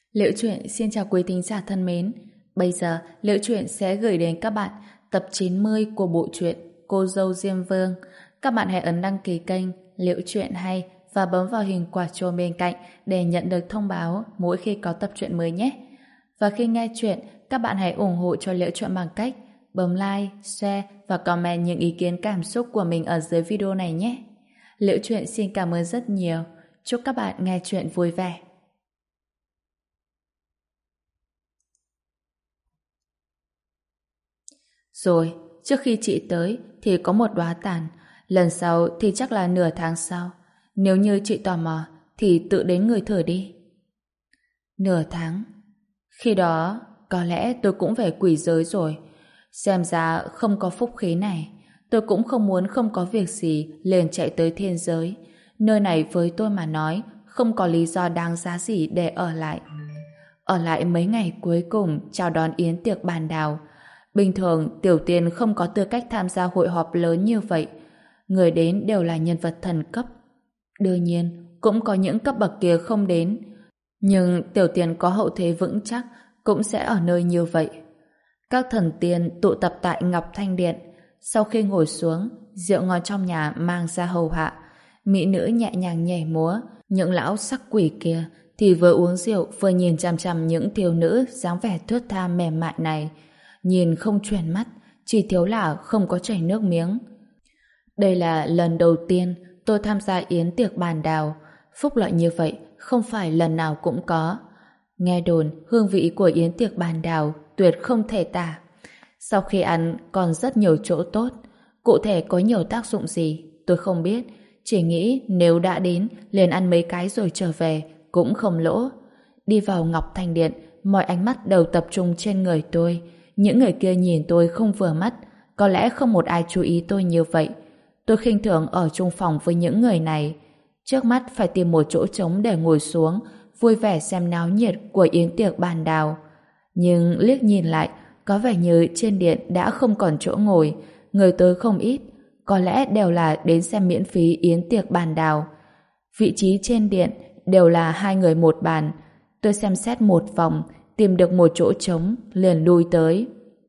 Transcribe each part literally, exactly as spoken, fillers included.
Liễu Chuyện xin chào quý thính giả thân mến. Bây giờ Liễu Chuyện sẽ gửi đến các bạn tập chín mươi của bộ truyện Cô dâu Diêm Vương. Các bạn hãy ấn đăng ký kênh Liễu Chuyện Hay và bấm vào hình quả chuông bên cạnh để nhận được thông báo mỗi khi có tập truyện mới nhé. Và khi nghe chuyện, các bạn hãy ủng hộ cho Liễu Chuyện bằng cách bấm like, share và comment những ý kiến cảm xúc của mình ở dưới video này nhé. Liễu Chuyện xin cảm ơn rất nhiều. Chúc các bạn nghe chuyện vui vẻ. Rồi, trước khi chị tới thì có một đóa tàn, lần sau thì chắc là nửa tháng sau. Nếu như chị tò mò thì tự đến người thử đi. Nửa tháng? Khi đó, có lẽ tôi cũng về quỷ giới rồi. Xem ra không có phúc khí này. Tôi cũng không muốn không có việc gì liền chạy tới thiên giới. Nơi này với tôi mà nói không có lý do đáng giá gì để ở lại. Ở lại mấy ngày cuối cùng chào đón yến tiệc bàn đào. Bình thường Tiểu Tiên không có tư cách tham gia hội họp lớn như vậy. Người đến đều là nhân vật thần cấp. Đương nhiên, cũng có những cấp bậc kia không đến. Nhưng Tiểu Tiên có hậu thế vững chắc cũng sẽ ở nơi như vậy. Các thần tiên tụ tập tại Ngọc Thanh Điện. Sau khi ngồi xuống, rượu ngon trong nhà mang ra hầu hạ. Mỹ nữ nhẹ nhàng nhảy múa. Những lão sắc quỷ kia thì vừa uống rượu vừa nhìn chằm chằm những thiếu nữ dáng vẻ thướt tha mềm mại này. Nhìn không chuyển mắt, chỉ thiếu là không có chảy nước miếng. Đây là lần đầu tiên tôi tham gia yến tiệc bàn đào. Phúc lợi như vậy không phải lần nào cũng có. Nghe đồn hương vị của yến tiệc bàn đào tuyệt không thể tả. Sau khi ăn còn rất nhiều chỗ tốt. Cụ thể có nhiều tác dụng gì tôi không biết. Chỉ nghĩ nếu đã đến liền ăn mấy cái rồi trở về cũng không lỗ. Đi vào Ngọc Thanh Điện, mọi ánh mắt đều tập trung trên người tôi. Những người kia nhìn tôi không vừa mắt. Có lẽ không một ai chú ý tôi như vậy. Tôi khinh thường ở chung phòng với những người này. Trước mắt phải tìm một chỗ trống để ngồi xuống, vui vẻ xem náo nhiệt của yến tiệc bàn đào. Nhưng liếc nhìn lại, có vẻ như trên điện đã không còn chỗ ngồi. Người tới không ít. Có lẽ đều là đến xem miễn phí yến tiệc bàn đào. Vị trí trên điện đều là hai người một bàn. Tôi xem xét một vòng, tìm được một chỗ trống, liền lui tới.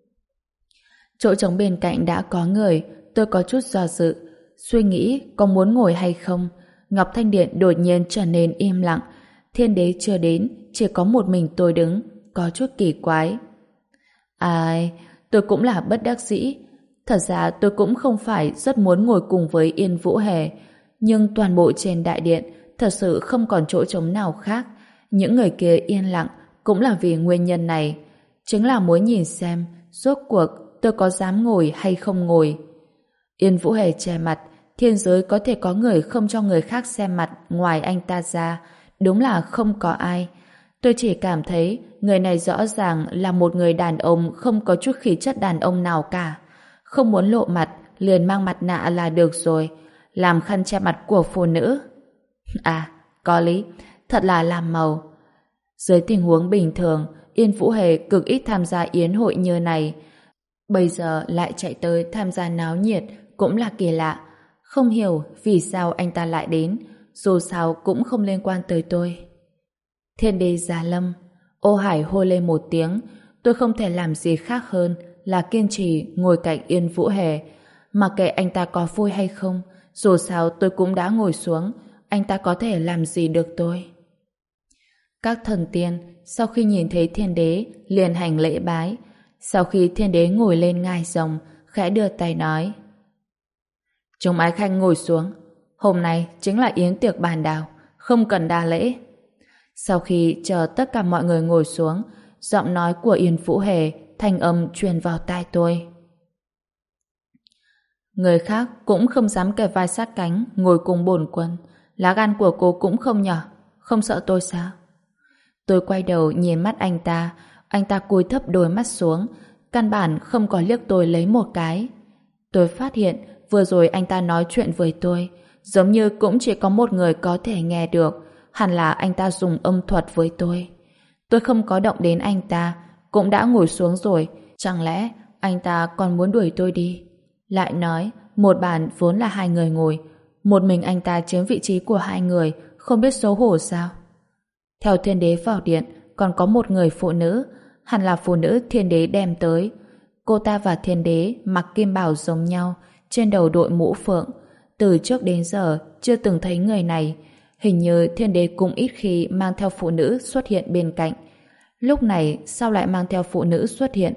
Chỗ trống bên cạnh đã có người, tôi có chút do dự, suy nghĩ có muốn ngồi hay không. Ngọc Thanh Điện đột nhiên trở nên im lặng. Thiên đế chưa đến, chỉ có một mình tôi đứng, có chút kỳ quái. Ai, tôi cũng là bất đắc dĩ. Thật ra tôi cũng không phải rất muốn ngồi cùng với Yên Vũ Hề, nhưng toàn bộ trên đại điện thật sự không còn chỗ trống nào khác. Những người kia yên lặng cũng là vì nguyên nhân này, chính là muốn nhìn xem rốt cuộc tôi có dám ngồi hay không ngồi. Yên Vũ Hề che mặt, thiên giới có thể có người không cho người khác xem mặt ngoài anh ta ra, đúng là không có ai. Tôi chỉ cảm thấy người này rõ ràng là một người đàn ông không có chút khí chất đàn ông nào cả. Không muốn lộ mặt, liền mang mặt nạ là được rồi, làm khăn che mặt của phụ nữ. À, có lý, thật là làm màu. Dưới tình huống bình thường, Yên Vũ Hề cực ít tham gia yến hội như này. Bây giờ lại chạy tới tham gia náo nhiệt cũng là kỳ lạ. Không hiểu vì sao anh ta lại đến, dù sao cũng không liên quan tới tôi. Thiên đế Giá Lâm. Ô Hải hô lên một tiếng. Tôi không thể làm gì khác hơn là kiên trì ngồi cạnh Yên Vũ Hề. Mặc kệ anh ta có vui hay không, dù sao tôi cũng đã ngồi xuống, anh ta có thể làm gì được tôi. Các thần tiên sau khi nhìn thấy thiên đế liền hành lễ bái. Sau khi thiên đế ngồi lên ngai rồng, khẽ đưa tay nói: Chúng ái khanh ngồi xuống. Hôm nay chính là yến tiệc bàn đào, không cần đa lễ. Sau khi chờ tất cả mọi người ngồi xuống, giọng nói của Yên Vũ Hề thanh âm truyền vào tai tôi. Người khác cũng không dám kề vai sát cánh ngồi cùng bổn quân. Lá gan của cô cũng không nhỏ, không sợ tôi sao? Tôi quay đầu nhìn mắt anh ta. Anh ta cúi thấp đôi mắt xuống, căn bản không có liếc tôi lấy một cái. Tôi phát hiện vừa rồi anh ta nói chuyện với tôi giống như cũng chỉ có một người có thể nghe được. Hẳn là anh ta dùng âm thuật với tôi. Tôi không có động đến anh ta, cũng đã ngồi xuống rồi. Chẳng lẽ anh ta còn muốn đuổi tôi đi? Lại nói, một bàn vốn là hai người ngồi, một mình anh ta chiếm vị trí của hai người, không biết xấu hổ sao? Theo thiên đế vào điện, còn có một người phụ nữ, hẳn là phụ nữ thiên đế đem tới. Cô ta và thiên đế mặc kim bào giống nhau, trên đầu đội mũ phượng. Từ trước đến giờ chưa từng thấy người này. Hình như thiên đế cũng ít khi mang theo phụ nữ xuất hiện bên cạnh. Lúc này sao lại mang theo phụ nữ xuất hiện?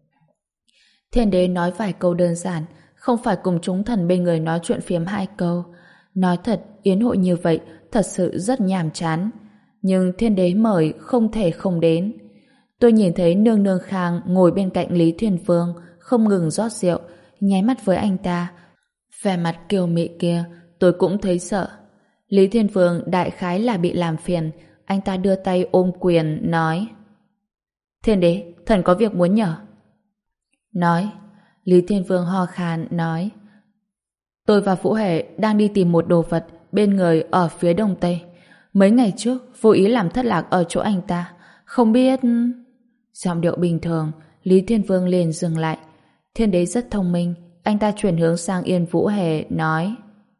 Thiên đế nói vài câu đơn giản, không phải cùng chúng thần bên người nói chuyện phiếm hai câu. Nói thật, yến hội như vậy thật sự rất nhàm chán. Nhưng thiên đế mời không thể không đến. Tôi nhìn thấy nương nương Khang ngồi bên cạnh Lý Thiên Vương, không ngừng rót rượu, nháy mắt với anh ta. Vẻ mặt kiều mị kia, tôi cũng thấy sợ. Lý Thiên Vương đại khái là bị làm phiền, anh ta đưa tay ôm quyền, nói: Thiên đế, thần có việc muốn nhờ. Nói. Lý Thiên Vương ho khan, nói: Tôi và Vũ Hề đang đi tìm một đồ vật bên người ở phía đông tây. Mấy ngày trước, vô ý làm thất lạc ở chỗ anh ta. Không biết... Giọng điệu bình thường, Lý Thiên Vương liền dừng lại. Thiên đế rất thông minh, anh ta chuyển hướng sang Yên Vũ Hề, nói: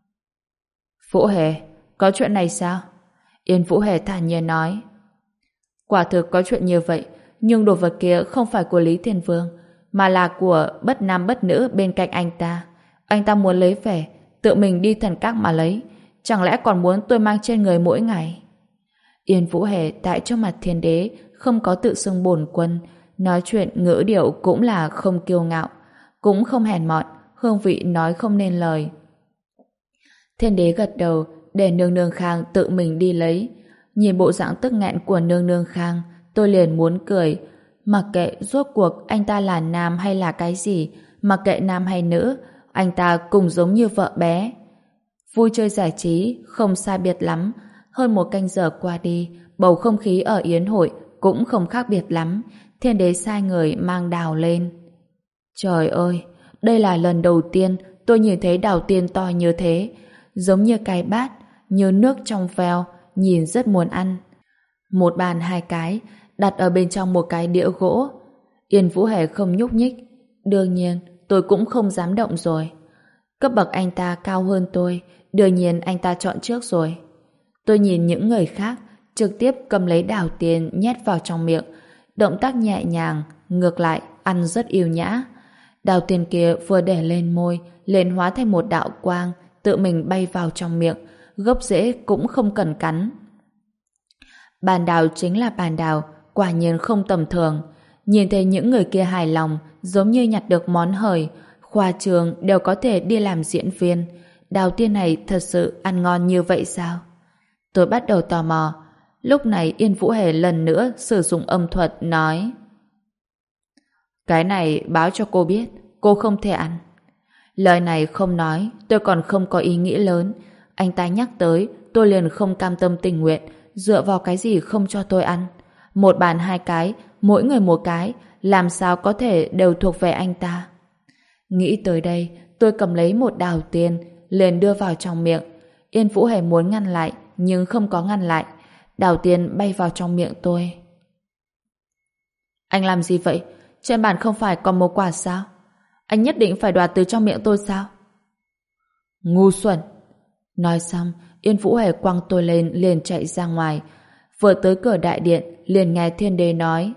Vũ Hề, có chuyện này sao? Yên Vũ Hề thản nhiên nói: Quả thực có chuyện như vậy, nhưng đồ vật kia không phải của Lý Thiên Vương, mà là của bất nam bất nữ bên cạnh anh ta. Anh ta muốn lấy về, tự mình đi thần các mà lấy. Chẳng lẽ còn muốn tôi mang trên người mỗi ngày? Yên Vũ Hề tại trước mặt thiên đế không có tự xưng bổn quân, nói chuyện ngữ điệu cũng là không kiêu ngạo, cũng không hèn mọn, hương vị nói không nên lời. Thiên đế gật đầu để nương nương Khang tự mình đi lấy. Nhìn bộ dạng tức nghẹn của nương nương Khang, tôi liền muốn cười. Mặc kệ rốt cuộc anh ta là nam hay là cái gì, mặc kệ nam hay nữ, anh ta cùng giống như vợ bé. Vui chơi giải trí không sai biệt lắm. Hơn một canh giờ qua đi, bầu không khí ở yến hội cũng không khác biệt lắm. Thiên đế sai người mang đào lên. Trời ơi, đây là lần đầu tiên tôi nhìn thấy đào tiên to như thế, giống như cái bát, như nước trong veo, nhìn rất muốn ăn. Một bàn hai cái, đặt ở bên trong một cái đĩa gỗ. Yên Vũ Hề không nhúc nhích. Đương nhiên, tôi cũng không dám động rồi. Cấp bậc anh ta cao hơn tôi, đương nhiên anh ta chọn trước rồi. Tôi nhìn những người khác, trực tiếp cầm lấy đào tiên nhét vào trong miệng. Động tác nhẹ nhàng, ngược lại, ăn rất yêu nhã. Đào tiên kia vừa để lên môi, liền hóa thành một đạo quang, tự mình bay vào trong miệng, gốc rễ cũng không cần cắn. Bàn đào chính là bàn đào, quả nhiên không tầm thường. Nhìn thấy những người kia hài lòng, giống như nhặt được món hời, khoa trường đều có thể đi làm diễn viên. Đào tiên này thật sự ăn ngon như vậy sao? Tôi bắt đầu tò mò. Lúc này Yên Vũ Hề lần nữa sử dụng âm thuật nói: Cái này báo cho cô biết, cô không thể ăn. Lời này không nói, tôi còn không có ý nghĩ lớn. Anh ta nhắc tới, tôi liền không cam tâm tình nguyện, dựa vào cái gì không cho tôi ăn. Một bàn hai cái, mỗi người một cái, làm sao có thể đều thuộc về anh ta. Nghĩ tới đây, tôi cầm lấy một đào tiên, liền đưa vào trong miệng. Yên Vũ Hề muốn ngăn lại, nhưng không có ngăn lại. Đào tiên bay vào trong miệng tôi. Anh làm gì vậy? Trên bàn không phải còn một quả sao? Anh nhất định phải đoạt từ trong miệng tôi sao? Ngu xuẩn! Nói xong, Yên Vũ Hề quăng tôi lên liền chạy ra ngoài. Vừa tới cửa đại điện, liền nghe thiên đế nói: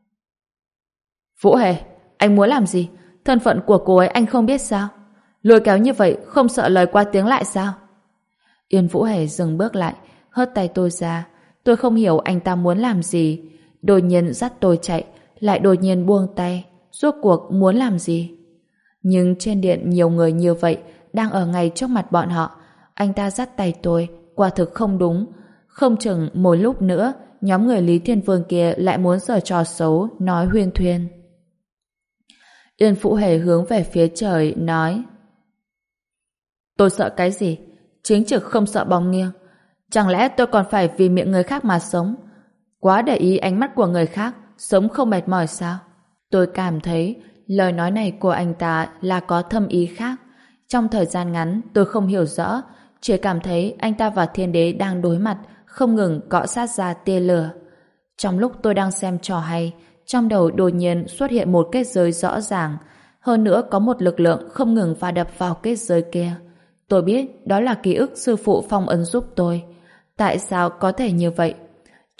Vũ Hề, anh muốn làm gì? Thân phận của cô ấy anh không biết sao? Lôi kéo như vậy không sợ lời qua tiếng lại sao? Yên Vũ Hề dừng bước lại, hất tay tôi ra. Tôi không hiểu anh ta muốn làm gì. Đột nhiên dắt tôi chạy, lại đột nhiên buông tay. Rốt cuộc muốn làm gì? Nhưng trên điện nhiều người như vậy, đang ở ngay trước mặt bọn họ. Anh ta dắt tay tôi, quả thực không đúng. Không chừng một lúc nữa, nhóm người Lý Thiên Vương kia lại muốn giở trò xấu, nói huyên thuyên. Yên Vũ Hề hướng về phía trời, nói: Tôi sợ cái gì? Chính trực không sợ bóng nghiêng. Chẳng lẽ tôi còn phải vì miệng người khác mà sống? Quá để ý ánh mắt của người khác, sống không mệt mỏi sao? Tôi cảm thấy lời nói này của anh ta là có thâm ý khác. Trong thời gian ngắn tôi không hiểu rõ, chỉ cảm thấy anh ta và thiên đế đang đối mặt, không ngừng cọ sát ra tia lửa. Trong lúc tôi đang xem trò hay, trong đầu đột nhiên xuất hiện một kết giới rõ ràng, hơn nữa có một lực lượng không ngừng va đập vào kết giới kia. Tôi biết đó là ký ức sư phụ phong ấn giúp tôi. Tại sao có thể như vậy?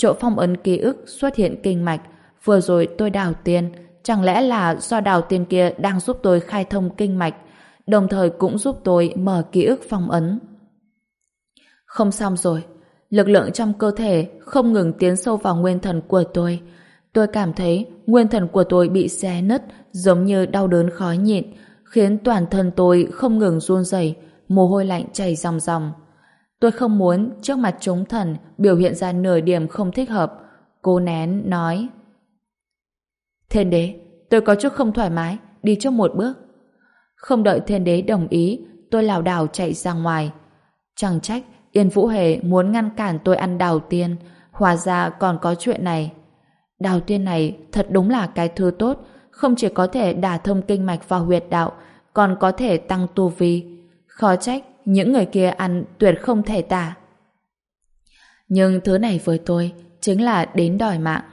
chỗ phong ấn ký ức xuất hiện kinh mạch. Vừa rồi tôi đào tiên, chẳng lẽ là do đào tiên kia đang giúp tôi khai thông kinh mạch, đồng thời cũng giúp tôi mở ký ức phong ấn. Không xong rồi, lực lượng trong cơ thể không ngừng tiến sâu vào nguyên thần của tôi. Tôi cảm thấy nguyên thần của tôi bị xé nứt, giống như đau đớn khó nhịn, khiến toàn thân tôi không ngừng run rẩy, mồ hôi lạnh chảy ròng ròng. Tôi không muốn trước mặt chúng thần biểu hiện ra nửa điểm không thích hợp. Cố nén nói: Thiên đế, tôi có chút không thoải mái, đi trước một bước. Không đợi thiên đế đồng ý, tôi lảo đảo chạy ra ngoài. Chẳng trách Yên Vũ Hề muốn ngăn cản tôi ăn đào tiên, hóa ra còn có chuyện này. Đào tiên này thật đúng là cái thứ tốt, không chỉ có thể đả thông kinh mạch vào huyệt đạo, còn có thể tăng tu vi. Khó trách những người kia ăn tuyệt không thể tả. Nhưng thứ này với tôi chính là đến đòi mạng.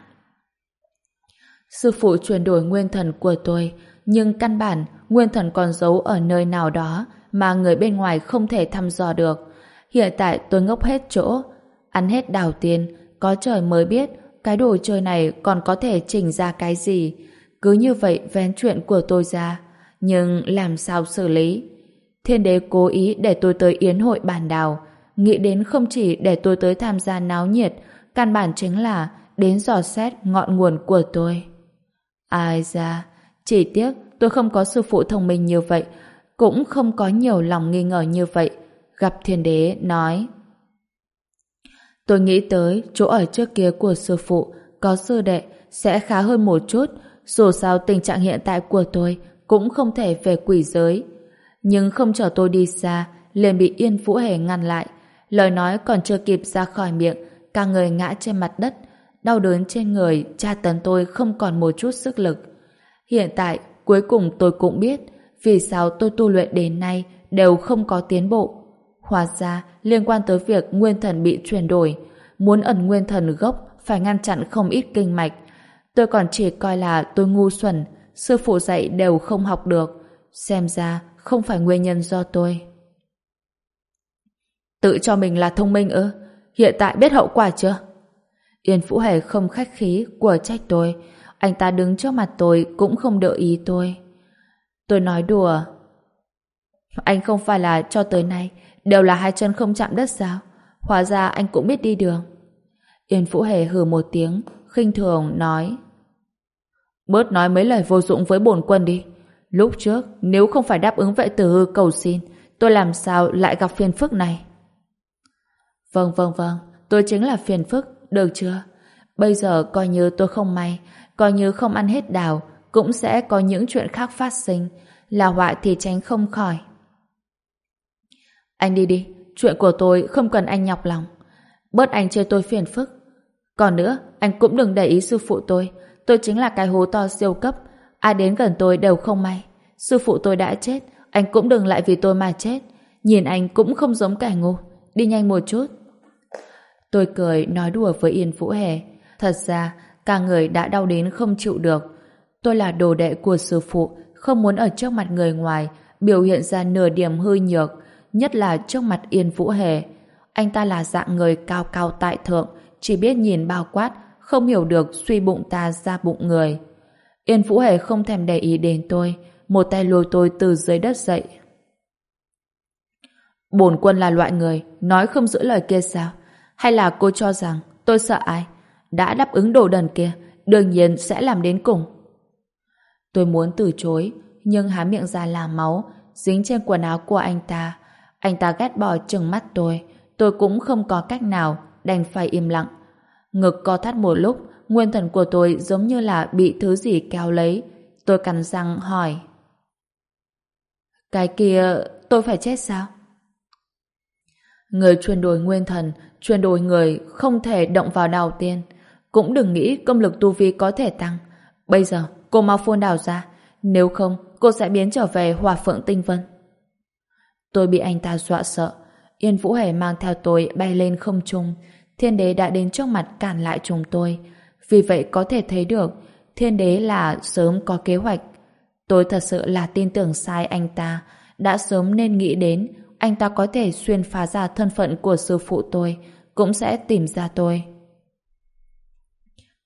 Sư phụ chuyển đổi nguyên thần của tôi, nhưng căn bản nguyên thần còn giấu ở nơi nào đó mà người bên ngoài không thể thăm dò được. Hiện tại tôi ngốc hết chỗ, ăn hết đào tiên, có trời mới biết cái đồ chơi này còn có thể chỉnh ra cái gì. Cứ như vậy vén chuyện của tôi ra, nhưng làm sao xử lý? Thiên đế cố ý để tôi tới yến hội bàn đào, nghĩ đến không chỉ để tôi tới tham gia náo nhiệt, căn bản chính là đến dò xét ngọn nguồn của tôi. Ai ra, chỉ tiếc tôi không có sư phụ thông minh như vậy, cũng không có nhiều lòng nghi ngờ như vậy. Gặp thiên đế nói: Tôi nghĩ tới chỗ ở trước kia của sư phụ, có sư đệ sẽ khá hơn một chút, dù sao tình trạng hiện tại của tôi cũng không thể về quỷ giới. Nhưng không chờ tôi đi xa, liền bị Yên Vũ Hề ngăn lại. Lời nói còn chưa kịp ra khỏi miệng, cả người ngã trên mặt đất, đau đớn trên người tra tấn tôi không còn một chút sức lực. Hiện tại, cuối cùng tôi cũng biết vì sao tôi tu luyện đến nay đều không có tiến bộ. Hóa ra liên quan tới việc nguyên thần bị chuyển đổi, muốn ẩn nguyên thần gốc phải ngăn chặn không ít kinh mạch. Tôi còn chỉ coi là tôi ngu xuẩn, sư phụ dạy đều không học được. Xem ra không phải nguyên nhân do tôi. Tự cho mình là thông minh ư? Hiện tại biết hậu quả chưa? Yên Vũ Hề không khách khí của trách tôi. Anh ta đứng trước mặt tôi cũng không đợi ý tôi. Tôi nói đùa: Anh không phải là cho tới nay đều là hai chân không chạm đất sao? Hóa ra anh cũng biết đi đường. Yên Vũ Hề hừ một tiếng, khinh thường nói: Bớt nói mấy lời vô dụng với bổn quân đi. Lúc trước nếu không phải đáp ứng vệ tử hư cầu xin, tôi làm sao lại gặp phiền phức này? Vâng vâng vâng, tôi chính là phiền phức, được chưa? Bây giờ coi như tôi không may, coi như không ăn hết đào, cũng sẽ có những chuyện khác phát sinh, là họa thì tránh không khỏi. Anh đi đi, chuyện của tôi không cần anh nhọc lòng. Bớt anh chê tôi phiền phức. Còn nữa, anh cũng đừng để ý sư phụ tôi. Tôi chính là cái hố to siêu cấp, ai đến gần tôi đều không may. Sư phụ tôi đã chết, anh cũng đừng lại vì tôi mà chết. Nhìn anh cũng không giống kẻ ngu. Đi nhanh một chút. Tôi cười nói đùa với Yên Vũ Hề. Thật ra, cả người đã đau đến không chịu được. Tôi là đồ đệ của sư phụ, không muốn ở trước mặt người ngoài biểu hiện ra nửa điểm hư nhược, nhất là trước mặt Yên Vũ Hề. Anh ta là dạng người cao cao tại thượng, chỉ biết nhìn bao quát, không hiểu được suy bụng ta ra bụng người. Yên Vũ Hề không thèm để ý đến tôi, một tay lôi tôi từ dưới đất dậy. Bổn quân là loại người nói không giữ lời kia sao? Hay là cô cho rằng tôi sợ ai? Đã đáp ứng đồ đần kia, đương nhiên sẽ làm đến cùng. Tôi muốn từ chối, nhưng há miệng ra là máu dính trên quần áo của anh ta. Anh ta ghét bỏ trừng mắt tôi, tôi cũng không có cách nào, đành phải im lặng. Ngực co thắt một lúc, nguyên thần của tôi giống như là bị thứ gì kéo lấy. Tôi cắn răng hỏi: Cái kia tôi phải chết sao? Người chuyển đổi nguyên thần, chuyển đổi người không thể động vào đào tiên. Cũng đừng nghĩ công lực tu vi có thể tăng. Bây giờ cô mau phun đào ra, nếu không cô sẽ biến trở về Hỏa Phượng Tinh Vân. Tôi bị anh ta dọa sợ. Yên Vũ Hề mang theo tôi bay lên không trung. Thiên đế đã đến trước mặt cản lại chúng tôi. Vì vậy có thể thấy được thiên đế là sớm có kế hoạch. Tôi thật sự là tin tưởng sai anh ta, đã sớm nên nghĩ đến anh ta có thể xuyên phá ra thân phận của sư phụ tôi, cũng sẽ tìm ra tôi.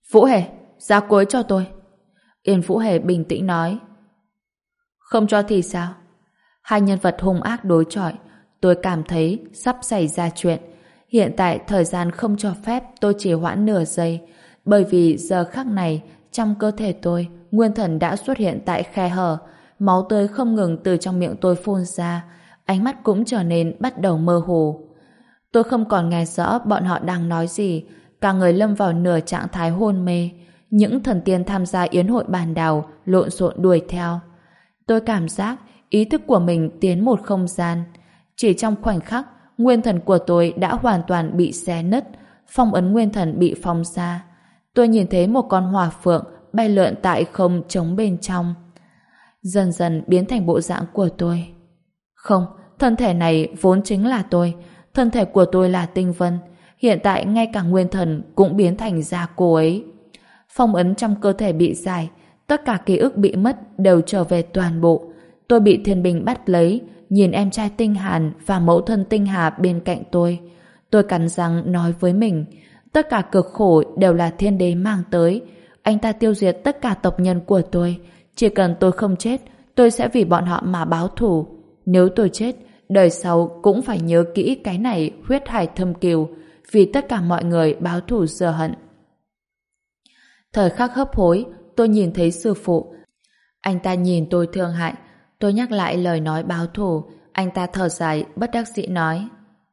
Vũ Hề, ra cuối cho tôi. Yên Vũ Hề bình tĩnh nói. Không cho thì sao? Hai nhân vật hung ác đối chọi, tôi cảm thấy sắp xảy ra chuyện. Hiện tại thời gian không cho phép tôi chỉ hoãn nửa giây, bởi vì giờ khắc này trong cơ thể tôi, nguyên thần đã xuất hiện tại khe hở, máu tươi không ngừng từ trong miệng tôi phun ra, ánh mắt cũng trở nên bắt đầu mơ hồ. Tôi không còn nghe rõ bọn họ đang nói gì, cả người lâm vào nửa trạng thái hôn mê. Những thần tiên tham gia yến hội bàn đào lộn xộn đuổi theo. Tôi cảm giác ý thức của mình tiến một không gian. Chỉ trong khoảnh khắc, nguyên thần của tôi đã hoàn toàn bị xé nứt, phong ấn nguyên thần bị phóng ra. Tôi nhìn thấy một con hỏa phượng bay lượn tại không trống bên trong, dần dần biến thành bộ dạng của tôi. Không, thân thể này vốn chính là tôi. Thân thể của tôi là Tinh Vân. Hiện tại ngay cả nguyên thần cũng biến thành da cô ấy. Phong ấn trong cơ thể bị giải, tất cả ký ức bị mất đều trở về toàn bộ. Tôi bị thiên binh bắt lấy, nhìn em trai Tinh Hàn và mẫu thân Tinh Hà bên cạnh tôi. Tôi cắn răng nói với mình, tất cả cực khổ đều là thiên đế mang tới. Anh ta tiêu diệt tất cả tộc nhân của tôi. Chỉ cần tôi không chết, tôi sẽ vì bọn họ mà báo thù. Nếu tôi chết, đời sau cũng phải nhớ kỹ cái này huyết hải thâm cừu, vì tất cả mọi người báo thù rửa hận. Thời khắc hấp hối, tôi nhìn thấy sư phụ. Anh ta nhìn tôi thương hại. Tôi nhắc lại lời nói báo thù. Anh ta thở dài, bất đắc dĩ nói.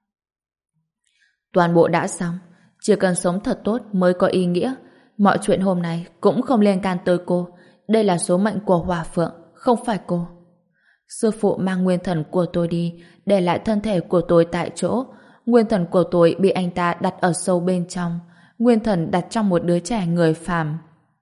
Toàn bộ đã xong. Chỉ cần sống thật tốt mới có ý nghĩa. Mọi chuyện hôm nay cũng không liên can tới cô. Đây là số mệnh của Hòa Phượng, không phải cô. Sư phụ mang nguyên thần của tôi đi, để lại thân thể của tôi tại chỗ. Nguyên thần của tôi bị anh ta đặt ở sâu bên trong. Nguyên thần đặt trong một đứa trẻ người phàm.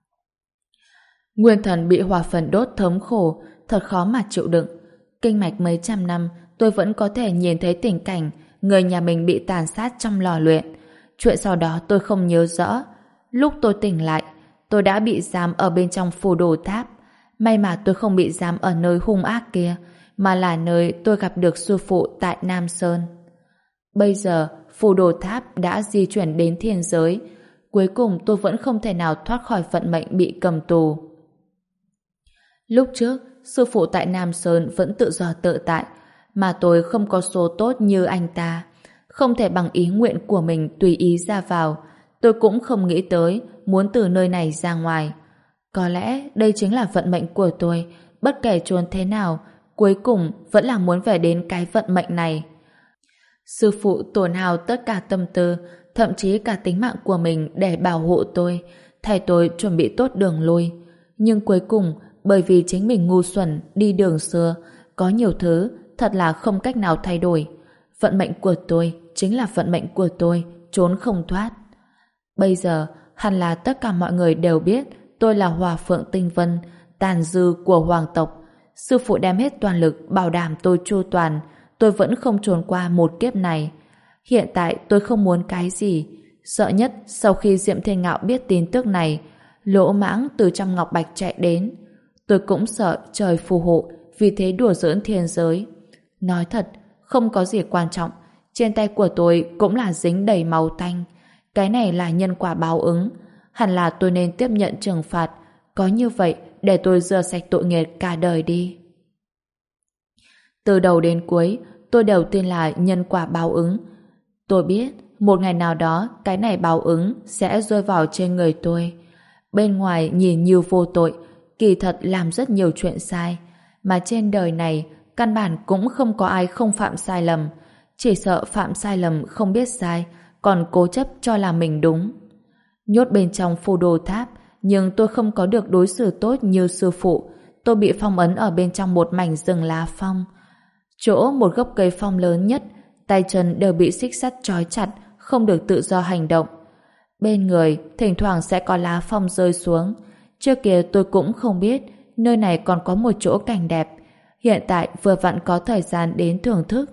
Nguyên thần bị hỏa phần đốt thấm khổ, thật khó mà chịu đựng. Kinh mạch mấy trăm năm, tôi vẫn có thể nhìn thấy tình cảnh người nhà mình bị tàn sát trong lò luyện. Chuyện sau đó tôi không nhớ rõ. Lúc tôi tỉnh lại, tôi đã bị giam ở bên trong phù đồ tháp. May mà tôi không bị giam ở nơi hung ác kia, mà là nơi tôi gặp được sư phụ tại Nam Sơn. Bây giờ, phù đồ tháp đã di chuyển đến thiên giới. Cuối cùng tôi vẫn không thể nào thoát khỏi vận mệnh bị cầm tù. Lúc trước, sư phụ tại Nam Sơn vẫn tự do tự tại, mà tôi không có số tốt như anh ta. Không thể bằng ý nguyện của mình tùy ý ra vào. Tôi cũng không nghĩ tới muốn từ nơi này ra ngoài. Có lẽ đây chính là vận mệnh của tôi. Bất kể trốn thế nào, cuối cùng vẫn là muốn về đến cái vận mệnh này. Sư phụ tổn hao tất cả tâm tư, thậm chí cả tính mạng của mình để bảo hộ tôi, thay tôi chuẩn bị tốt đường lui. Nhưng cuối cùng, bởi vì chính mình ngu xuẩn đi đường xưa, có nhiều thứ thật là không cách nào thay đổi. Vận mệnh của tôi chính là vận mệnh của tôi, trốn không thoát. Bây giờ, hẳn là tất cả mọi người đều biết tôi là Hòa Phượng Tinh Vân, tàn dư của hoàng tộc. Sư phụ đem hết toàn lực bảo đảm tôi chu toàn, tôi vẫn không trốn qua một kiếp này. Hiện tại tôi không muốn cái gì. Sợ nhất sau khi Diệm Thiên Ngạo biết tin tức này, lỗ mãng từ trong ngọc bạch chạy đến. Tôi cũng sợ trời phù hộ, vì thế đùa giỡn thiên giới. Nói thật, không có gì quan trọng. Trên tay của tôi cũng là dính đầy máu tanh. Cái này là nhân quả báo ứng. Hẳn là tôi nên tiếp nhận trừng phạt. Có như vậy để tôi rửa sạch tội nghiệp cả đời đi. Từ đầu đến cuối, tôi đều tin là nhân quả báo ứng. Tôi biết, một ngày nào đó, cái này báo ứng sẽ rơi vào trên người tôi. Bên ngoài nhìn như vô tội, kỳ thật làm rất nhiều chuyện sai. Mà trên đời này, căn bản cũng không có ai không phạm sai lầm. Chỉ sợ phạm sai lầm không biết sai, còn cố chấp cho là mình đúng. Nhốt bên trong phù đồ tháp, nhưng tôi không có được đối xử tốt như sư phụ. Tôi bị phong ấn ở bên trong một mảnh rừng lá phong. Chỗ một gốc cây phong lớn nhất, tay chân đều bị xích sắt trói chặt, không được tự do hành động. Bên người, thỉnh thoảng sẽ có lá phong rơi xuống. Trước kia tôi cũng không biết, nơi này còn có một chỗ cảnh đẹp. Hiện tại vừa vặn có thời gian đến thưởng thức.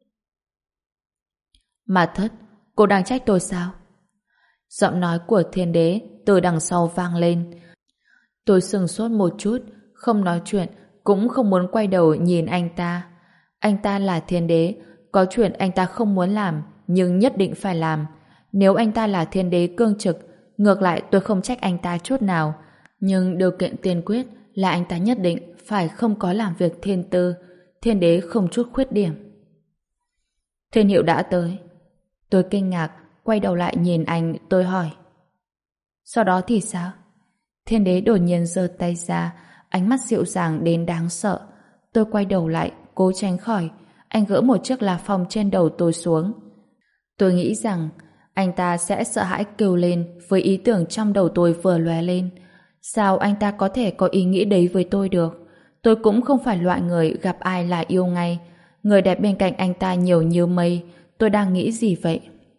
Mà Thất, cô đang trách tôi sao? Giọng nói của thiên đế từ đằng sau vang lên. Tôi sừng sốt một chút, không nói chuyện, cũng không muốn quay đầu nhìn anh ta. Anh ta là thiên đế, có chuyện anh ta không muốn làm, nhưng nhất định phải làm. Nếu anh ta là thiên đế cương trực, Ngược lại tôi không trách anh ta chút nào, nhưng điều kiện tiên quyết là anh ta nhất định phải không có làm việc thiên tư, Thiên Đế không chút khuyết điểm. Thiên Hiệu đã tới. Tôi kinh ngạc, quay đầu lại nhìn anh, tôi hỏi. Sau đó thì sao? Thiên Đế đột nhiên giơ tay ra, ánh mắt dịu dàng đến đáng sợ. Tôi quay đầu lại, cố tránh khỏi. Anh gỡ một chiếc lá phong trên đầu tôi xuống. Tôi nghĩ rằng anh ta sẽ sợ hãi kêu lên với ý tưởng trong đầu tôi vừa lóe lên. Sao anh ta có thể có ý nghĩ đấy với tôi được? Tôi cũng không phải loại người gặp ai là yêu ngay. Người đẹp bên cạnh anh ta nhiều như mây. Tôi đang nghĩ gì vậy?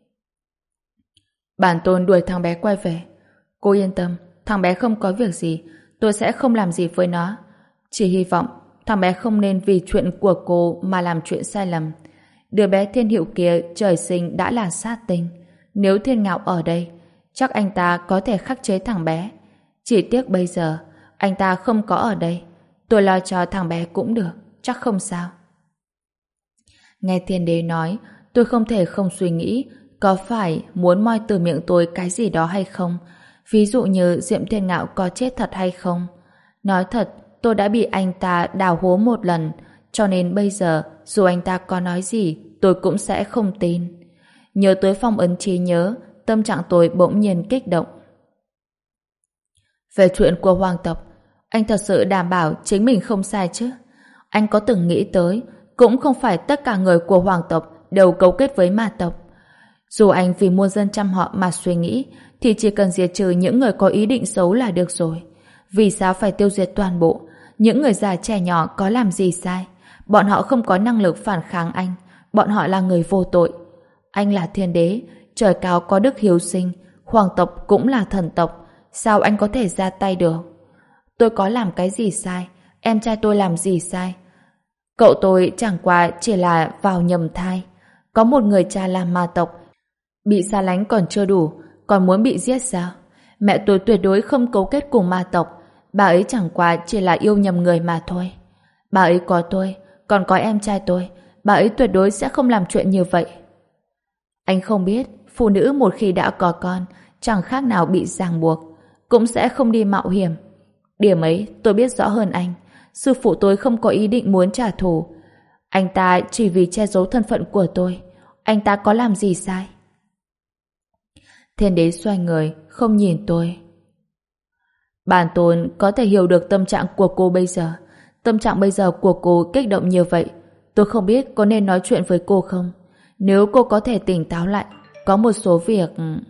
Bản tôn đuổi thằng bé quay về. Cô yên tâm, thằng bé không có việc gì. Tôi sẽ không làm gì với nó. Chỉ hy vọng thằng bé không nên vì chuyện của cô mà làm chuyện sai lầm. Đứa bé Thiên Hiệu kia trời sinh đã là sát tinh. Nếu Thiên Ngạo ở đây, chắc anh ta có thể khắc chế thằng bé. Chỉ tiếc bây giờ anh ta không có ở đây. Tôi lo cho thằng bé cũng được, chắc không sao. Nghe Thiên Đế nói, tôi không thể không suy nghĩ có phải muốn moi từ miệng tôi cái gì đó hay không. Ví dụ như Diệm Thiên Ngạo có chết thật hay không. Nói thật, tôi đã bị anh ta đào hố một lần, cho nên bây giờ dù anh ta có nói gì, tôi cũng sẽ không tin. Nhớ tới phong ấn trí nhớ, tâm trạng tôi bỗng nhiên kích động. Về chuyện của hoàng tộc, anh thật sự đảm bảo chính mình không sai chứ? Anh có từng nghĩ tới, cũng không phải tất cả người của hoàng tộc đều cấu kết với ma tộc. Dù anh vì muôn dân trăm họ mà suy nghĩ, thì chỉ cần diệt trừ những người có ý định xấu là được rồi. Vì sao phải tiêu diệt toàn bộ? Những người già trẻ nhỏ có làm gì sai? Bọn họ không có năng lực phản kháng anh. Bọn họ là người vô tội. Anh là thiên đế, trời cao có đức hiếu sinh, hoàng tộc cũng là thần tộc. Sao anh có thể ra tay được? Tôi có làm cái gì sai? Em trai tôi làm gì sai? Cậu tôi chẳng qua chỉ là vào nhầm thai. Có một người cha làm ma tộc, bị xa lánh còn chưa đủ, còn muốn bị giết sao? Mẹ tôi tuyệt đối không cấu kết cùng ma tộc. Bà ấy chẳng qua chỉ là yêu nhầm người mà thôi. Bà ấy có tôi, còn có em trai tôi. Bà ấy tuyệt đối sẽ không làm chuyện như vậy. Anh không biết, phụ nữ một khi đã có con, chẳng khác nào bị ràng buộc, cũng sẽ không đi mạo hiểm. Điểm ấy tôi biết rõ hơn anh. Sư phụ tôi không có ý định muốn trả thù. Anh ta chỉ vì che giấu thân phận của tôi. Anh ta có làm gì sai? Thiên đế xoay người, không nhìn tôi. Bản tôn có thể hiểu được tâm trạng của cô bây giờ. Tâm trạng bây giờ của cô kích động như vậy. Tôi không biết có nên nói chuyện với cô không. Nếu cô có thể tỉnh táo lại, có một số việc...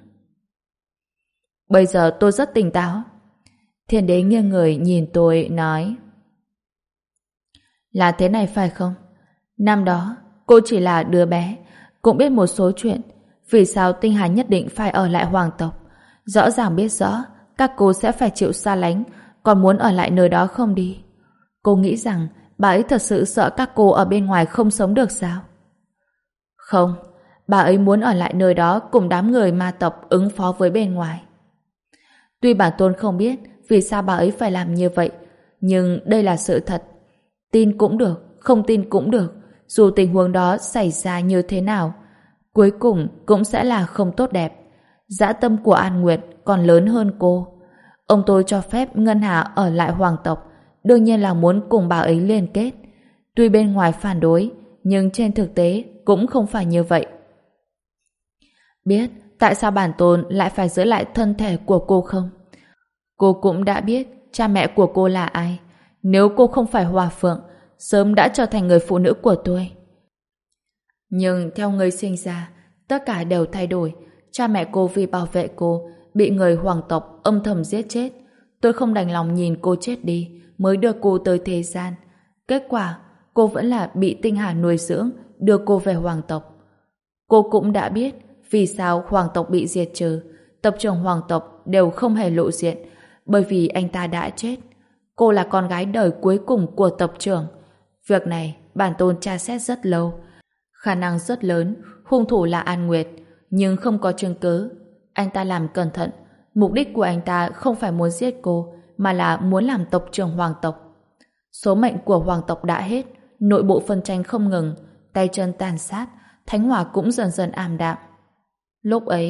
Bây giờ tôi rất tỉnh táo. Thiên đế nghiêng người nhìn tôi, nói: Là thế này phải không? Năm đó, cô chỉ là đứa bé, cũng biết một số chuyện. Vì sao Tinh Hà nhất định phải ở lại hoàng tộc? Rõ ràng biết rõ các cô sẽ phải chịu xa lánh, còn muốn ở lại nơi đó không đi. Cô nghĩ rằng bà ấy thật sự sợ các cô ở bên ngoài không sống được sao? Không, bà ấy muốn ở lại nơi đó cùng đám người ma tộc ứng phó với bên ngoài. Tuy bản tôn không biết vì sao bà ấy phải làm như vậy, nhưng đây là sự thật. Tin cũng được, không tin cũng được. Dù tình huống đó xảy ra như thế nào, cuối cùng cũng sẽ là không tốt đẹp. Dã tâm của An Nguyệt còn lớn hơn cô. Ông tôi cho phép Ngân Hà ở lại hoàng tộc, đương nhiên là muốn cùng bà ấy liên kết. Tuy bên ngoài phản đối, nhưng trên thực tế cũng không phải như vậy. Biết tại sao bản tôn lại phải giữ lại thân thể của cô không? Cô cũng đã biết cha mẹ của cô là ai. Nếu cô không phải Hòa Phượng, sớm đã trở thành người phụ nữ của tôi. Nhưng theo người sinh ra, tất cả đều thay đổi. Cha mẹ cô vì bảo vệ cô, bị người hoàng tộc âm thầm giết chết. Tôi không đành lòng nhìn cô chết đi, mới đưa cô tới thế gian. Kết quả, cô vẫn là bị Tinh Hà nuôi dưỡng, đưa cô về hoàng tộc. Cô cũng đã biết vì sao hoàng tộc bị diệt trừ. Tộc trưởng hoàng tộc đều không hề lộ diện, bởi vì anh ta đã chết. Cô là con gái đời cuối cùng của tộc trưởng. Việc này bản tôn tra xét rất lâu. Khả năng rất lớn hung thủ là An Nguyệt, nhưng không có chứng cứ. Anh ta làm cẩn thận. Mục đích của anh ta không phải muốn giết cô, mà là muốn làm tộc trưởng hoàng tộc. Số mệnh của hoàng tộc đã hết, nội bộ phân tranh không ngừng, tay chân tàn sát, thánh hỏa cũng dần dần ảm đạm. Lúc ấy,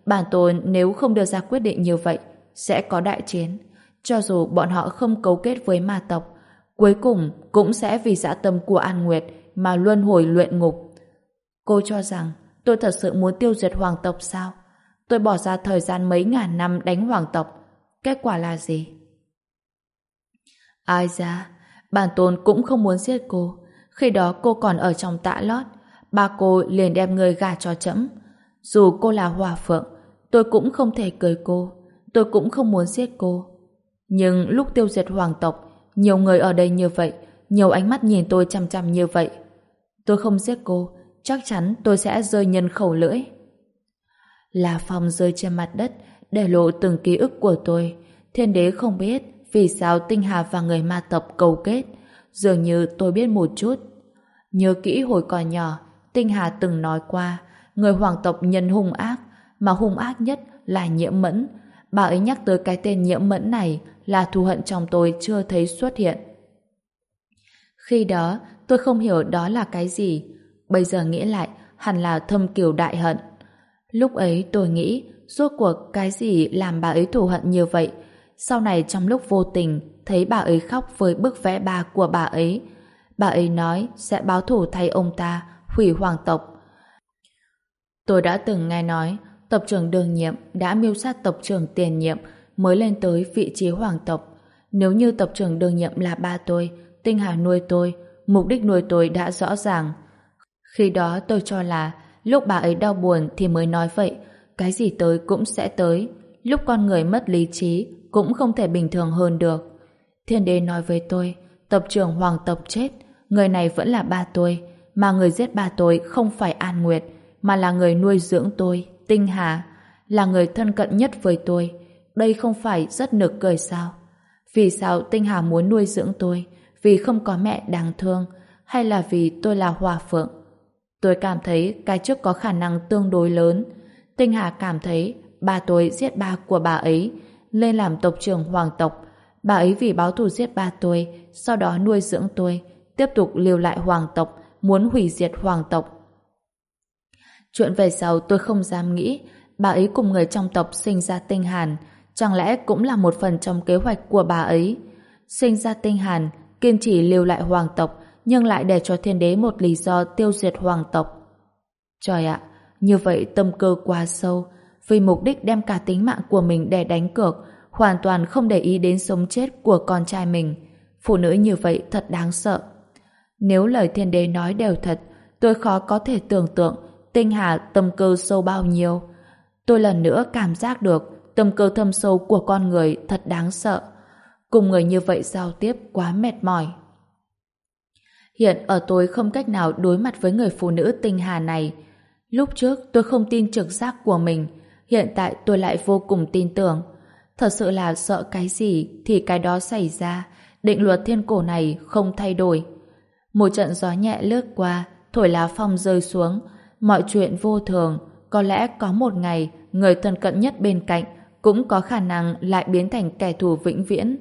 bản tôn nếu không đưa ra quyết định như vậy, sẽ có đại chiến. Cho dù bọn họ không cấu kết với ma tộc, cuối cùng cũng sẽ vì dã tâm của An Nguyệt mà luân hồi luyện ngục. Cô cho rằng tôi thật sự muốn tiêu diệt hoàng tộc sao? Tôi bỏ ra thời gian mấy ngàn năm đánh hoàng tộc. Kết quả là gì? Ai ra, bản tôn cũng không muốn giết cô. Khi đó cô còn ở trong Tạ Lót, ba cô liền đem người gả cho trẫm. Dù cô là Hỏa Phượng, tôi cũng không thể cưới cô. Tôi cũng không muốn giết cô. Nhưng lúc tiêu diệt hoàng tộc, nhiều người ở đây như vậy, nhiều ánh mắt nhìn tôi chăm chăm như vậy. Tôi không giết cô, chắc chắn tôi sẽ rơi nhân khẩu lưỡi. La Phong rơi trên mặt đất, để lộ từng ký ức của tôi. Thiên đế không biết vì sao Tinh Hà và người ma tộc cấu kết. Dường như tôi biết một chút. Nhớ kỹ hồi còn nhỏ, Tinh Hà từng nói qua, người hoàng tộc nhân hung ác, mà hung ác nhất là Nhiễm Mẫn. Bà ấy nhắc tới cái tên Nhiễm Mẫn này là thù hận trong tôi chưa thấy xuất hiện. Khi đó, tôi không hiểu đó là cái gì. Bây giờ nghĩ lại, hẳn là thâm cừu đại hận. Lúc ấy tôi nghĩ, rốt cuộc cái gì làm bà ấy thù hận như vậy? Sau này trong lúc vô tình, thấy bà ấy khóc với bức vẽ ba của bà ấy. Bà ấy nói sẽ báo thù thay ông ta, hủy hoàng tộc. Tôi đã từng nghe nói, tộc trưởng Đường Nhiệm đã mưu sát tộc trưởng Tiền Nhiệm mới lên tới vị trí hoàng tộc. Nếu như tộc trưởng Đường Nhiệm là ba tôi, Tinh Hà nuôi tôi, mục đích nuôi tôi đã rõ ràng. Khi đó tôi cho là lúc bà ấy đau buồn thì mới nói vậy, cái gì tới cũng sẽ tới. Lúc con người mất lý trí cũng không thể bình thường hơn được. Thiên đế nói với tôi, tộc trưởng hoàng tộc chết, người này vẫn là ba tôi, mà người giết ba tôi không phải An Nguyệt, mà là người nuôi dưỡng tôi, Tinh Hà, là người thân cận nhất với tôi. Đây không phải rất nực cười sao? Vì sao Tinh Hà muốn nuôi dưỡng tôi? Vì không có mẹ đáng thương, hay là vì tôi là Hỏa Phượng? Tôi cảm thấy cái trước có khả năng tương đối lớn. Tinh Hà cảm thấy ba tôi giết ba của bà ấy, lên làm tộc trưởng hoàng tộc. Bà ấy vì báo thù giết ba tôi, sau đó nuôi dưỡng tôi, tiếp tục lưu lại hoàng tộc, muốn hủy diệt hoàng tộc. Chuyện về sau tôi không dám nghĩ. Bà ấy cùng người trong tộc sinh ra Tinh Hàn, chẳng lẽ cũng là một phần trong kế hoạch của bà ấy? Sinh ra Tinh Hàn, kiên trì lưu lại hoàng tộc, nhưng lại để cho thiên đế một lý do tiêu diệt hoàng tộc. Trời ạ, như vậy tâm cơ quá sâu, vì mục đích đem cả tính mạng của mình để đánh cược, hoàn toàn không để ý đến sống chết của con trai mình. Phụ nữ như vậy thật đáng sợ. Nếu lời thiên đế nói đều thật, tôi khó có thể tưởng tượng Tinh Hà tâm cơ sâu bao nhiêu. Tôi lần nữa cảm giác được tâm cơ thâm sâu của con người thật đáng sợ. Cùng người như vậy giao tiếp quá mệt mỏi. Hiện ở tôi không cách nào đối mặt với người phụ nữ Tinh Hà này. Lúc trước tôi không tin trực giác của mình, hiện tại tôi lại vô cùng tin tưởng. Thật sự là sợ cái gì thì cái đó xảy ra, định luật thiên cổ này không thay đổi. Một trận gió nhẹ lướt qua, thổi lá phong rơi xuống, mọi chuyện vô thường. Có lẽ có một ngày, người thân cận nhất bên cạnh cũng có khả năng lại biến thành kẻ thù vĩnh viễn.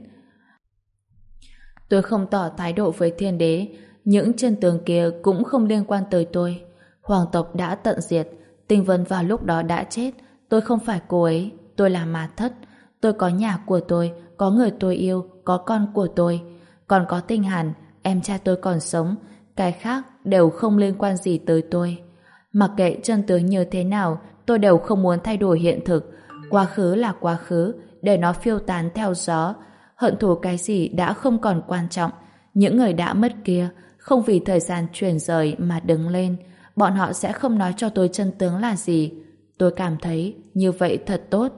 Tôi không tỏ thái độ với thiên đế, những chân tường kia cũng không liên quan tới tôi. Hoàng tộc đã tận diệt, Tinh Vân vào lúc đó đã chết. Tôi không phải cô ấy, tôi là Ma Thất. Tôi có nhà của tôi, có người tôi yêu, có con của tôi. Còn có Tinh Hàn, em trai tôi còn sống. Cái khác đều không liên quan gì tới tôi. Mặc kệ chân tướng như thế nào, tôi đều không muốn thay đổi hiện thực. Quá khứ là quá khứ, để nó phiêu tán theo gió. Hận thù cái gì đã không còn quan trọng. Những người đã mất kia, không vì thời gian chuyển rời mà đứng lên. Bọn họ sẽ không nói cho tôi chân tướng là gì. Tôi cảm thấy như vậy thật tốt.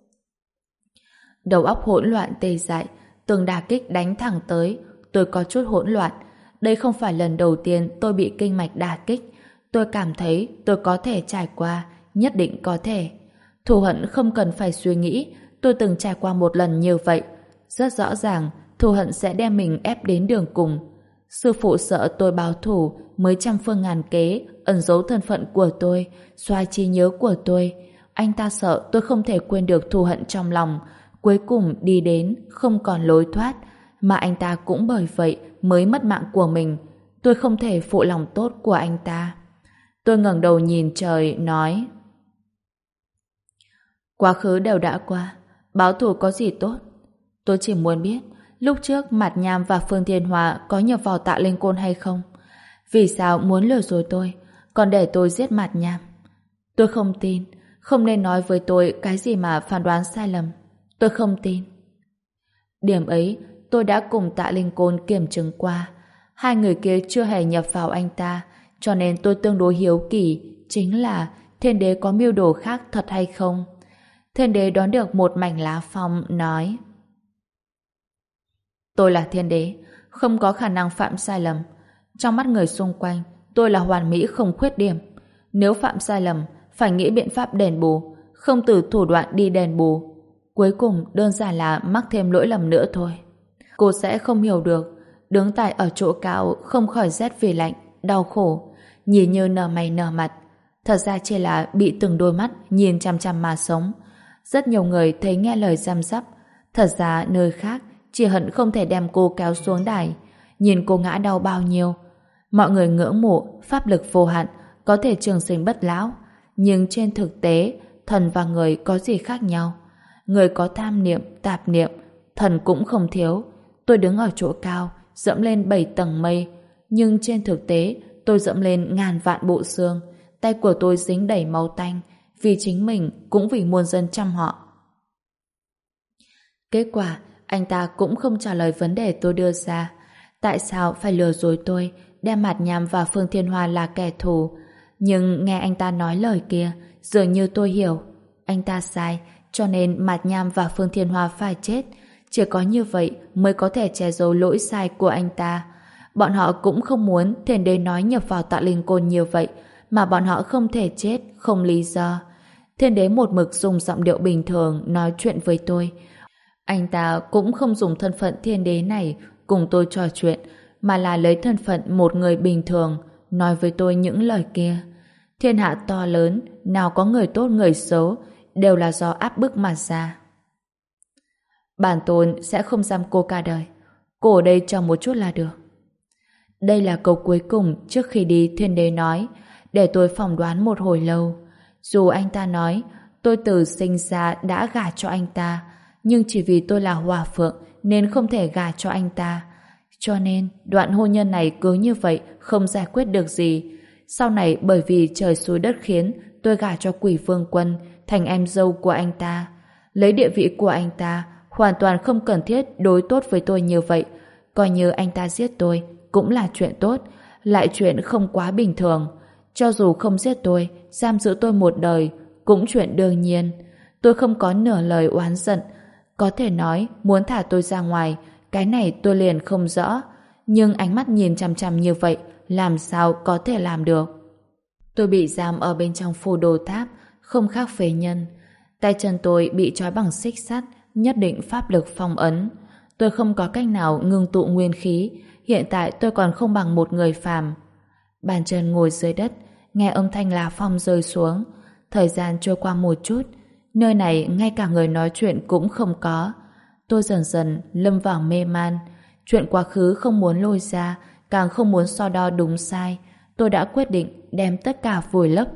Đầu óc hỗn loạn tê dại, từng đả kích đánh thẳng tới. Tôi có chút hỗn loạn. Đây không phải lần đầu tiên tôi bị kinh mạch đả kích. Tôi cảm thấy tôi có thể trải qua, nhất định có thể. Thù hận không cần phải suy nghĩ, tôi từng trải qua một lần như vậy. Rất rõ ràng, thù hận sẽ đem mình ép đến đường cùng. Sư phụ sợ tôi báo thù mới trăm phương ngàn kế, ẩn giấu thân phận của tôi, xóa trí nhớ của tôi. Anh ta sợ tôi không thể quên được thù hận trong lòng, cuối cùng đi đến không còn lối thoát, mà anh ta cũng bởi vậy mới mất mạng của mình. Tôi không thể phụ lòng tốt của anh ta. Tôi ngẩng đầu nhìn trời, nói: Quá khứ đều đã qua, báo thù có gì tốt. Tôi chỉ muốn biết lúc trước Mạt Nham và Phương Thiên Hòa có nhập vào Tạ Linh Côn hay không. Vì sao muốn lừa dối tôi, còn để tôi giết Mạt Nham? Tôi không tin, không nên nói với tôi cái gì mà phán đoán sai lầm. Tôi không tin. Điểm ấy tôi đã cùng Tạ Linh Côn kiểm chứng qua. Hai người kia chưa hề nhập vào anh ta, cho nên tôi tương đối hiếu kỳ, chính là Thiên Đế có mưu đồ khác thật hay không. Thiên Đế đón được một mảnh lá phong, nói: Tôi là Thiên Đế, không có khả năng phạm sai lầm. Trong mắt người xung quanh, tôi là hoàn mỹ không khuyết điểm. Nếu phạm sai lầm, phải nghĩ biện pháp đền bù, không từ thủ đoạn đi đền bù. Cuối cùng đơn giản là mắc thêm lỗi lầm nữa thôi. Cô sẽ không hiểu được, đứng tại ở chỗ cao không khỏi rét vì lạnh, đau khổ, nhìn như nở mày nở mặt. Thật ra chỉ là bị từng đôi mắt nhìn chằm chằm mà sống. Rất nhiều người thấy nghe lời giam giáp. Thật ra nơi khác chỉ hận không thể đem cô kéo xuống đài. Nhìn cô ngã đau bao nhiêu. Mọi người ngưỡng mộ pháp lực vô hạn, có thể trường sinh bất lão. Nhưng trên thực tế, thần và người có gì khác nhau? Người có tham niệm, tạp niệm, thần cũng không thiếu. Tôi đứng ở chỗ cao, dẫm lên bảy tầng mây, nhưng trên thực tế tôi dẫm lên ngàn vạn bộ xương. Tay của tôi dính đầy máu tanh, vì chính mình cũng vì muôn dân chăm họ. Kết quả, anh ta cũng không trả lời vấn đề tôi đưa ra. Tại sao phải lừa dối tôi, đem Mạt Nham và Phương Thiên Hoa là kẻ thù? Nhưng nghe anh ta nói lời kia, dường như tôi hiểu. Anh ta sai, cho nên Mạt Nham và Phương Thiên Hoa phải chết. Chỉ có như vậy mới có thể che giấu lỗi sai của anh ta. Bọn họ cũng không muốn Thiên Đế nói nhập vào Tạ Linh Côn như vậy, mà bọn họ không thể chết, không lý do. Thiên Đế một mực dùng giọng điệu bình thường nói chuyện với tôi. Anh ta cũng không dùng thân phận Thiên Đế này cùng tôi trò chuyện, mà là lấy thân phận một người bình thường nói với tôi những lời kia. Thiên hạ to lớn, nào có người tốt người xấu, đều là do áp bức mà ra. Bản tôn sẽ không giam cô cả đời. Cô ở đây chờ một chút là được. Đây là câu cuối cùng trước khi đi. Thiên Đế nói, để tôi phỏng đoán một hồi lâu. Dù anh ta nói tôi từ sinh ra đã gả cho anh ta, nhưng chỉ vì tôi là Hòa Phượng nên không thể gả cho anh ta. Cho nên đoạn hôn nhân này cứ như vậy không giải quyết được gì. Sau này bởi vì trời xui đất khiến, tôi gả cho Quỷ Vương Quân, thành em dâu của anh ta. Lấy địa vị của anh ta, hoàn toàn không cần thiết đối tốt với tôi như vậy. Coi như anh ta giết tôi cũng là chuyện tốt, lại chuyện không quá bình thường. Cho dù không giết tôi, giam giữ tôi một đời cũng chuyện đương nhiên. Tôi không có nửa lời oán giận. Có thể nói muốn thả tôi ra ngoài, cái này tôi liền không rõ. Nhưng ánh mắt nhìn chằm chằm như vậy, làm sao có thể làm được? Tôi bị giam ở bên trong phù đồ tháp, không khác phế nhân. Tay chân tôi bị trói bằng xích sắt, nhất định pháp lực phong ấn. Tôi không có cách nào ngưng tụ nguyên khí. Hiện tại tôi còn không bằng một người phàm. Bàn chân ngồi dưới đất, nghe âm thanh lá phong rơi xuống. Thời gian trôi qua một chút, nơi này ngay cả người nói chuyện cũng không có. Tôi dần dần lâm vào mê man. Chuyện quá khứ không muốn lôi ra, càng không muốn so đo đúng sai. Tôi đã quyết định đem tất cả vùi lấp.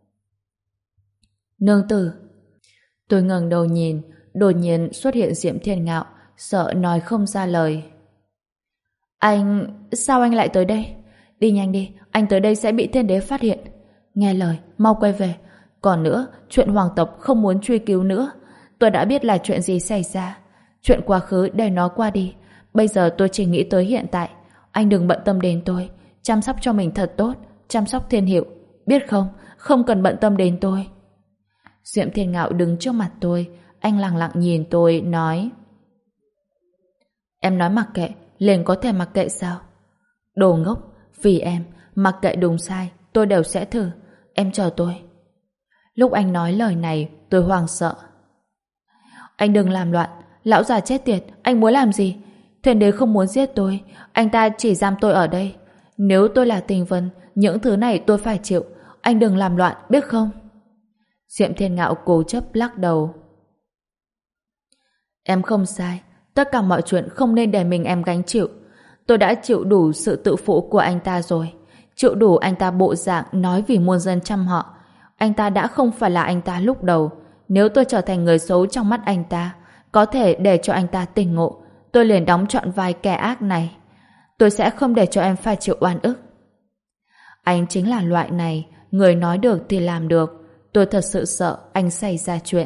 Nương tử. Tôi ngẩng đầu nhìn, đột nhiên xuất hiện Diệm Thiên Ngạo, sợ nói không ra lời. Anh... sao anh lại tới đây? Đi nhanh đi, anh tới đây sẽ bị Thiên Đế phát hiện. Nghe lời, mau quay về. Còn nữa, chuyện hoàng tộc không muốn truy cứu nữa. Tôi đã biết là chuyện gì xảy ra. Chuyện quá khứ để nó qua đi. Bây giờ tôi chỉ nghĩ tới hiện tại. Anh đừng bận tâm đến tôi. Chăm sóc cho mình thật tốt. Chăm sóc Thiên Hiệu. Biết không? Không cần bận tâm đến tôi. Diệm Thiên Ngạo đứng trước mặt tôi. Anh lặng lặng nhìn tôi, nói: Em nói mặc kệ, liền có thể mặc kệ sao? Đồ ngốc. Vì em, mặc kệ đúng sai, tôi đều sẽ thử. Em chờ tôi. Lúc anh nói lời này, tôi hoảng sợ. Anh đừng làm loạn. Lão già chết tiệt, anh muốn làm gì? Thiên Đế không muốn giết tôi. Anh ta chỉ giam tôi ở đây. Nếu tôi là Tình Vân, những thứ này tôi phải chịu. Anh đừng làm loạn, biết không? Diệm Thiên Ngạo cố chấp lắc đầu. Em không sai. Tất cả mọi chuyện không nên để mình em gánh chịu. Tôi đã chịu đủ sự tự phụ của anh ta rồi. Chịu đủ anh ta bộ dạng nói vì muôn dân chăm họ. Anh ta đã không phải là anh ta lúc đầu. nếu tôi trở thành người xấu trong mắt anh ta, có thể để cho anh ta tỉnh ngộ, tôi liền đóng trọn vai kẻ ác này. Tôi sẽ không để cho em phải chịu oan ức. Anh chính là loại này, người nói được thì làm được. Tôi thật sự sợ anh xảy ra chuyện.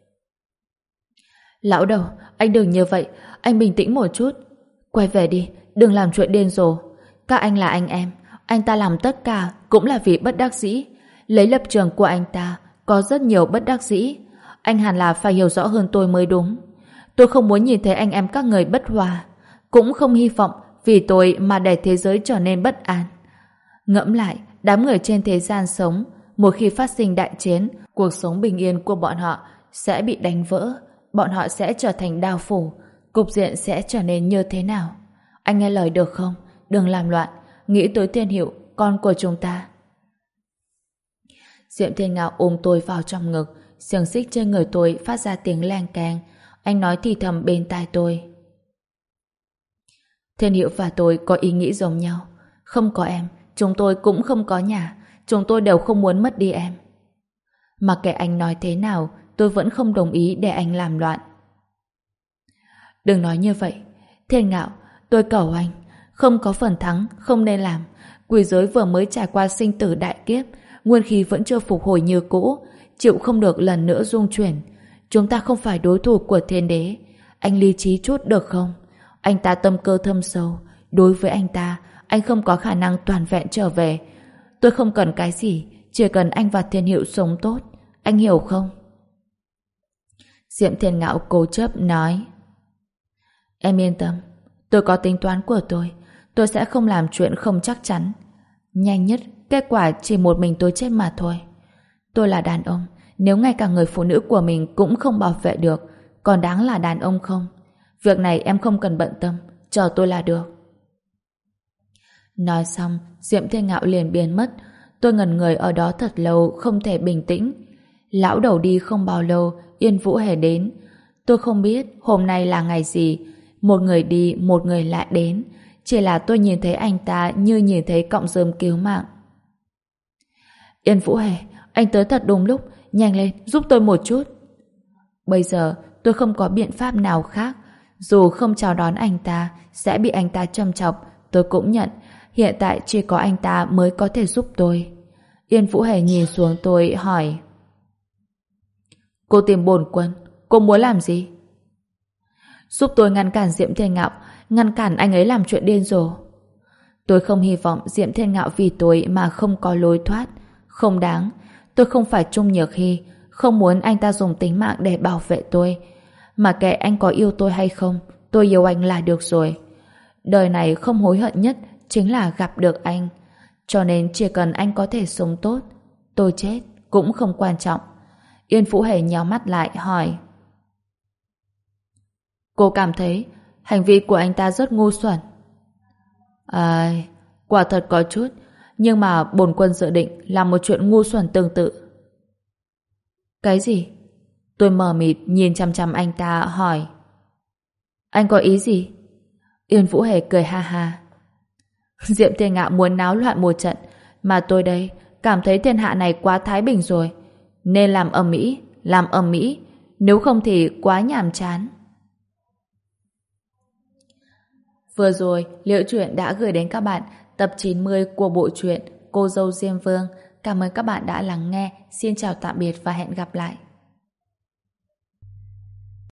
Lão đầu, anh đừng như vậy, anh bình tĩnh một chút. Quay về đi, đừng làm chuyện điên rồ. Các anh là anh em, anh ta làm tất cả cũng là vì bất đắc dĩ. Lấy lập trường của anh ta, có rất nhiều bất đắc dĩ. Anh hẳn là phải hiểu rõ hơn tôi mới đúng. Tôi không muốn nhìn thấy anh em các người bất hòa, cũng không hy vọng vì tôi mà để thế giới trở nên bất an. Ngẫm lại, đám người trên thế gian sống, một khi phát sinh đại chiến, cuộc sống bình yên của bọn họ sẽ bị đánh vỡ, bọn họ sẽ trở thành đao phủ, cục diện sẽ trở nên như thế nào? Anh nghe lời được không? Đừng làm loạn, nghĩ tới Thiên Hiệu, con của chúng ta. Diệm Thiên Ngạo ôm tôi vào trong ngực, xiềng xích trên người tôi phát ra tiếng leng keng. Anh nói thì thầm bên tai tôi. Thiên Hiệu và tôi có ý nghĩ giống nhau. Không có em, chúng tôi cũng không có nhà. Chúng tôi đều không muốn mất đi em. Mặc kệ anh nói thế nào, tôi vẫn không đồng ý để anh làm loạn. Đừng nói như vậy. Thiên Ngạo, tôi cầu anh, không có phần thắng, không nên làm. Quỷ giới vừa mới trải qua sinh tử đại kiếp, nguyên khí vẫn chưa phục hồi như cũ, chịu không được lần nữa dung chuyển. Chúng ta không phải đối thủ của thiên đế. Anh lý trí chút được không? Anh ta tâm cơ thâm sâu. Đối với anh ta, anh không có khả năng toàn vẹn trở về. Tôi không cần cái gì, chỉ cần anh và Thiên Hiệu sống tốt. Anh hiểu không? Diệm Thiên Ngạo cố chấp nói. Em yên tâm, tôi có tính toán của tôi. Tôi sẽ không làm chuyện không chắc chắn. Nhanh nhất, kết quả chỉ một mình tôi chết mà thôi. Tôi là đàn ông, nếu ngay cả người phụ nữ của mình cũng không bảo vệ được, còn đáng là đàn ông không? Việc này em không cần bận tâm, chờ tôi là được. Nói xong, Diệm Thiên Ngạo liền biến mất. Tôi ngẩn người ở đó thật lâu, không thể bình tĩnh. Lão đầu đi không bao lâu, Yên Vũ Hề đến. Tôi không biết hôm nay là ngày gì. Một người đi, một người lại đến. Chỉ là tôi nhìn thấy anh ta như nhìn thấy cọng rơm cứu mạng. Yên Vũ Hề, anh tới thật đúng lúc, nhanh lên, giúp tôi một chút. Bây giờ tôi không có biện pháp nào khác. Dù không chào đón anh ta, sẽ bị anh ta châm chọc, tôi cũng nhận. Hiện tại chỉ có anh ta mới có thể giúp tôi. Yên Vũ Hề nhìn xuống tôi, hỏi. Cô tìm bổn quân, cô muốn làm gì? Giúp tôi ngăn cản Diệm Thiên Ngạo, ngăn cản anh ấy làm chuyện điên rồ. Tôi không hy vọng Diệm Thiên Ngạo vì tôi mà không có lối thoát. Không đáng. Tôi không phải Trung Nhược Hy, không muốn anh ta dùng tính mạng để bảo vệ tôi. Mà kệ anh có yêu tôi hay không, tôi yêu anh là được rồi. Đời này không hối hận nhất chính là gặp được anh. Cho nên chỉ cần anh có thể sống tốt, tôi chết cũng không quan trọng. Yên Vũ Hề nhíu mắt lại hỏi. Cô cảm thấy hành vi của anh ta rất ngu xuẩn. À, quả thật có chút, nhưng mà bổn quân dự định làm một chuyện ngu xuẩn tương tự. Cái gì? Tôi mờ mịt nhìn chăm chăm anh ta hỏi. Anh có ý gì? Yên Vũ Hề cười ha ha. Diệm Thiên Ngạo muốn náo loạn một trận, mà tôi đây cảm thấy thiên hạ này quá thái bình rồi, nên làm ầm ĩ, làm ầm ĩ, nếu không thì quá nhàm chán. Vừa rồi, Liễu Chuyện đã gửi đến các bạn tập chín mươi của bộ truyện Cô dâu Diêm Vương. Cảm ơn các bạn đã lắng nghe. Xin chào tạm biệt và hẹn gặp lại.